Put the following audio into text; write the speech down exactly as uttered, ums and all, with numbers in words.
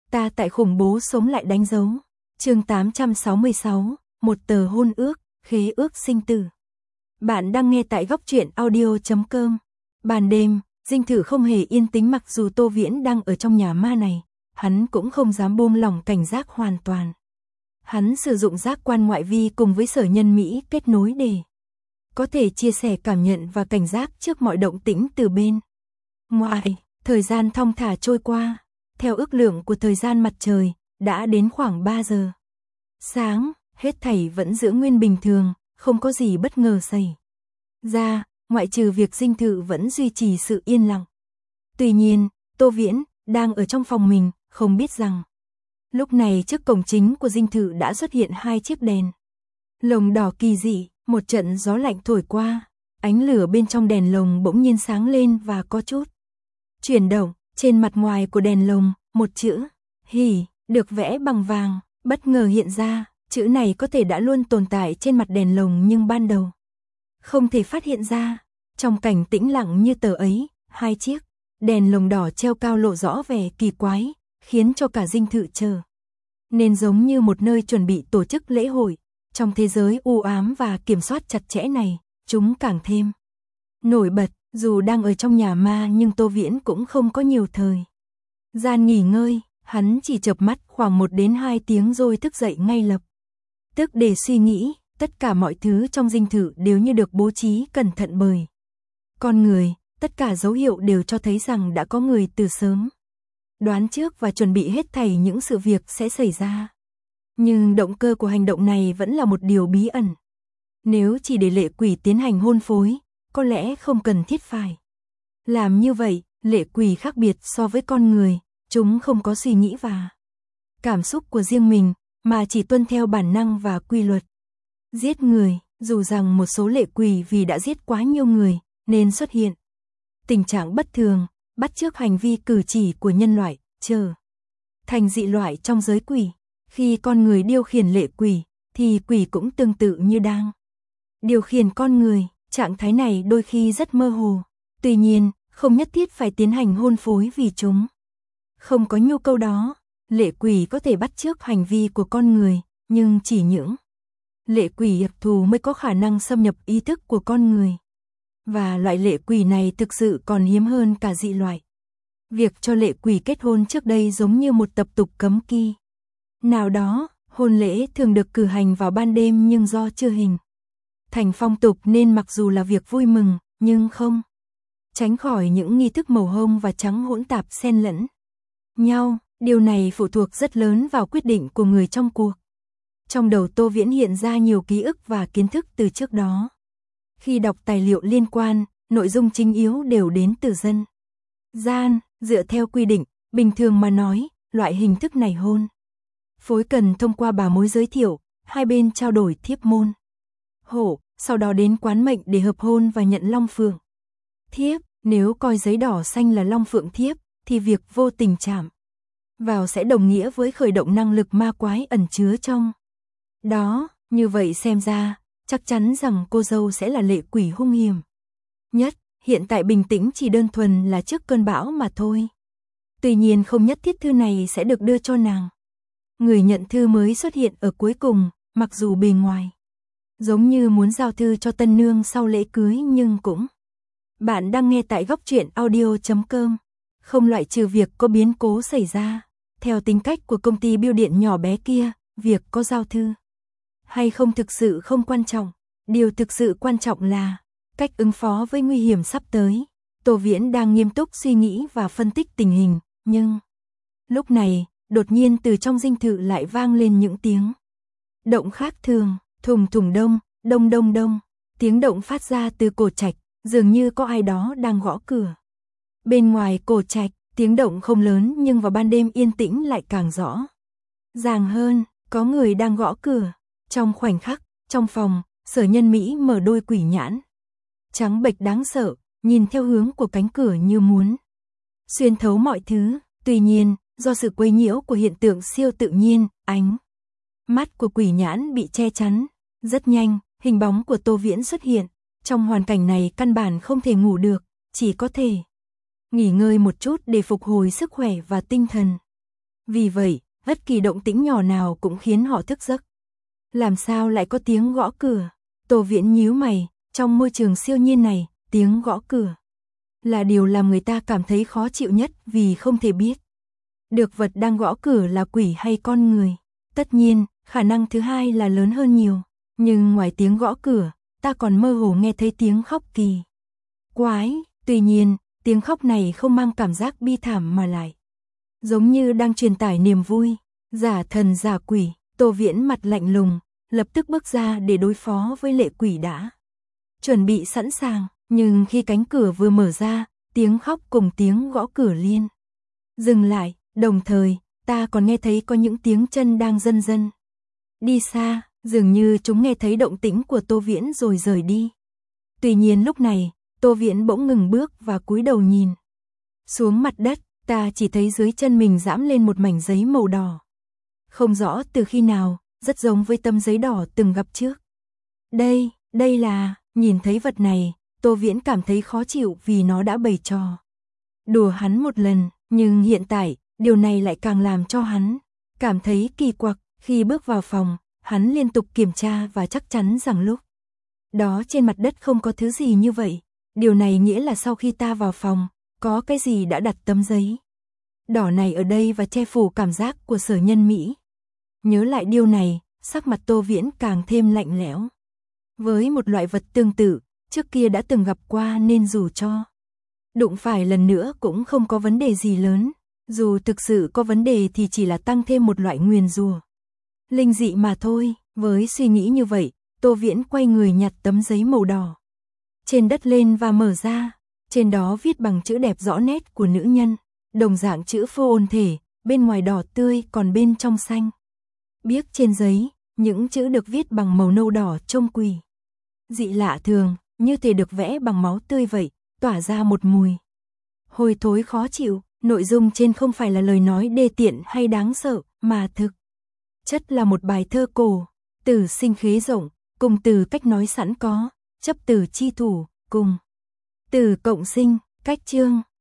Ta tại khủng bố sống lại đánh dấu. Chương tám trăm sáu mươi sáu, một tờ hôn ước, khế ước sinh tử. Bạn đang nghe tại góc truyện audio chấm com. Ban đêm, Dinh Thự không hề yên tĩnh mặc dù Tô Viễn đang ở trong nhà ma này, hắn cũng không dám buông lỏng cảnh giác hoàn toàn. Hắn sử dụng giác quan ngoại vi cùng với Sở Nhân Mỹ kết nối để có thể chia sẻ cảm nhận và cảnh giác trước mọi động tĩnh từ bên ngoài. Thời gian thong thả trôi qua, theo ước lượng của thời gian mặt trời, đã đến khoảng ba giờ sáng, hết thảy vẫn giữ nguyên bình thường, không có gì bất ngờ xảy ra, ngoại trừ việc Dinh Thự vẫn duy trì sự yên lặng. Tuy nhiên, Tô Viễn đang ở trong phòng mình, không biết rằng lúc này trước cổng chính của Dinh Thự đã xuất hiện hai chiếc đèn lồng đỏ kỳ dị, một trận gió lạnh thổi qua, ánh lửa bên trong đèn lồng bỗng nhiên sáng lên và có chút chuyển động. Trên mặt ngoài của đèn lồng, một chữ hỉ được vẽ bằng vàng bất ngờ hiện ra. Chữ này có thể đã luôn tồn tại trên mặt đèn lồng nhưng ban đầu không thể phát hiện ra. Trong cảnh tĩnh lặng như tờ ấy, hai chiếc đèn lồng đỏ treo cao lộ rõ vẻ kỳ quái, khiến cho cả Dinh Thự trở nên giống như một nơi chuẩn bị tổ chức lễ hội. Trong thế giới u ám và kiểm soát chặt chẽ này, chúng càng thêm nổi bật. Dù đang ở trong nhà ma nhưng Tô Viễn cũng không có nhiều thời gian nghỉ ngơi, hắn chỉ chợp mắt khoảng một đến hai tiếng rồi thức dậy ngay lập tức để suy nghĩ. Tất cả mọi thứ trong Dinh Thự đều như được bố trí cẩn thận bởi con người, tất cả dấu hiệu đều cho thấy rằng đã có người từ sớm đoán trước và chuẩn bị hết thảy những sự việc sẽ xảy ra. Nhưng động cơ của hành động này vẫn là một điều bí ẩn. Nếu chỉ để lệ quỷ tiến hành hôn phối, có lẽ không cần thiết phải làm như vậy. Lệ quỷ khác biệt so với con người, chúng không có suy nghĩ và cảm xúc của riêng mình, mà chỉ tuân theo bản năng và quy luật giết người. Dù rằng một số lệ quỷ vì đã giết quá nhiều người nên xuất hiện tình trạng bất thường, bắt chước hành vi cử chỉ của nhân loại, trở thành dị loại trong giới quỷ. Khi con người điều khiển lệ quỷ, thì quỷ cũng tương tự như đang điều khiển con người. Trạng thái này đôi khi rất mơ hồ. Tuy nhiên, không nhất thiết phải tiến hành hôn phối vì chúng không có nhu cầu đó. Lệ quỷ có thể bắt chước hành vi của con người, nhưng chỉ những lệ quỷ đặc thù mới có khả năng xâm nhập ý thức của con người. Và loại lệ quỷ này thực sự còn hiếm hơn cả dị loại. Việc cho lệ quỷ kết hôn trước đây giống như một tập tục cấm kỵ nào đó. Hôn lễ thường được cử hành vào ban đêm nhưng do chưa hình thành phong tục nên mặc dù là việc vui mừng, nhưng không tránh khỏi những nghi thức màu hồng và trắng hỗn tạp xen lẫn nhau. Điều này phụ thuộc rất lớn vào quyết định của người trong cuộc. Trong đầu Tô Viễn hiện ra nhiều ký ức và kiến thức từ trước đó. Khi đọc tài liệu liên quan, nội dung chính yếu đều đến từ dân gian. Dựa theo quy định, bình thường mà nói, loại hình thức này hôn phối cần thông qua bà mối giới thiệu, hai bên trao đổi thiếp môn hộ, sau đó đến quán mệnh để hợp hôn và nhận long phượng thiếp. Nếu coi giấy đỏ xanh là long phượng thiếp, thì việc vô tình chạm vào sẽ đồng nghĩa với khởi động năng lực ma quái ẩn chứa trong đó. Như vậy xem ra, chắc chắn rằng cô dâu sẽ là lệ quỷ hung hiểm nhất. Hiện tại bình tĩnh chỉ đơn thuần là trước cơn bão mà thôi. Tuy nhiên không nhất thiết thư này sẽ được đưa cho nàng. Người nhận thư mới xuất hiện ở cuối cùng, mặc dù bề ngoài giống như muốn giao thư cho tân nương sau lễ cưới nhưng cũng. Bạn đang nghe tại góc truyện audio chấm com. Không loại trừ việc có biến cố xảy ra. Theo tính cách của công ty bưu điện nhỏ bé kia, việc có giao thư hay không thực sự không quan trọng. Điều thực sự quan trọng là cách ứng phó với nguy hiểm sắp tới. Tô Viễn đang nghiêm túc suy nghĩ và phân tích tình hình, nhưng lúc này, đột nhiên từ trong Dinh Thự lại vang lên những tiếng động khác thường. Thùng thùng đông, đông đông đông. Tiếng động phát ra từ cổ trạch, dường như có ai đó đang gõ cửa. Bên ngoài cổ trạch, tiếng động không lớn nhưng vào ban đêm yên tĩnh lại càng rõ ràng hơn. Có người đang gõ cửa. Trong khoảnh khắc, trong phòng, Sở Nhân Mỹ mở đôi quỷ nhãn trắng bệch đáng sợ, nhìn theo hướng của cánh cửa như muốn xuyên thấu mọi thứ. Tuy nhiên, do sự quấy nhiễu của hiện tượng siêu tự nhiên, ánh mắt của quỷ nhãn bị che chắn. Rất nhanh, hình bóng của Tô Viễn xuất hiện. Trong hoàn cảnh này căn bản không thể ngủ được, chỉ có thể nghỉ ngơi một chút để phục hồi sức khỏe và tinh thần. Vì vậy, bất kỳ động tĩnh nhỏ nào cũng khiến họ thức giấc. Làm sao lại có tiếng gõ cửa? Tô Viễn nhíu mày, trong môi trường siêu nhiên này, tiếng gõ cửa là điều làm người ta cảm thấy khó chịu nhất vì không thể biết được vật đang gõ cửa là quỷ hay con người. Tất nhiên, khả năng thứ hai là lớn hơn nhiều, nhưng ngoài tiếng gõ cửa, ta còn mơ hồ nghe thấy tiếng khóc kỳ quái. Tuy nhiên, tiếng khóc này không mang cảm giác bi thảm mà lại giống như đang truyền tải niềm vui. Giả thần giả quỷ, Tô Viễn mặt lạnh lùng, lập tức bước ra để đối phó với lệ quỷ đã chuẩn bị sẵn sàng, nhưng khi cánh cửa vừa mở ra, tiếng khóc cùng tiếng gõ cửa liên dừng lại, đồng thời, ta còn nghe thấy có những tiếng chân đang dần dần đi xa, dường như chúng nghe thấy động tĩnh của Tô Viễn rồi rời đi. Tuy nhiên lúc này, Tô Viễn bỗng ngừng bước và cúi đầu nhìn xuống mặt đất, ta chỉ thấy dưới chân mình giẫm lên một mảnh giấy màu đỏ. Không rõ từ khi nào, rất giống với tấm giấy đỏ từng gặp trước. Đây, đây là, nhìn thấy vật này, Tô Viễn cảm thấy khó chịu vì nó đã bày trò đùa hắn một lần, nhưng hiện tại, điều này lại càng làm cho hắn cảm thấy kỳ quặc. Khi bước vào phòng, hắn liên tục kiểm tra và chắc chắn rằng lúc đó trên mặt đất không có thứ gì như vậy. Điều này nghĩa là sau khi ta vào phòng, có cái gì đã đặt tấm giấy đỏ này ở đây và che phủ cảm giác của Sở Nhân Mỹ. Nhớ lại điều này, sắc mặt Tô Viễn càng thêm lạnh lẽo. Với một loại vật tương tự, trước kia đã từng gặp qua nên dù cho đụng phải lần nữa cũng không có vấn đề gì lớn. Dù thực sự có vấn đề thì chỉ là tăng thêm một loại nguyền rủa linh dị mà thôi. Với suy nghĩ như vậy, Tô Viễn quay người nhặt tấm giấy màu đỏ trên đất lên và mở ra. Trên đó viết bằng chữ đẹp rõ nét của nữ nhân, đồng dạng chữ phô ôn thể, bên ngoài đỏ tươi còn bên trong xanh biếc. Trên giấy, những chữ được viết bằng màu nâu đỏ trông quỷ dị lạ thường, như thể được vẽ bằng máu tươi vậy, tỏa ra một mùi hôi thối khó chịu. Nội dung trên không phải là lời nói đê tiện hay đáng sợ, mà thực chất là một bài thơ cổ, từ sinh khế rộng, cùng từ cách nói sẵn có, chấp từ chi thủ, cùng từ cộng sinh, cách chương.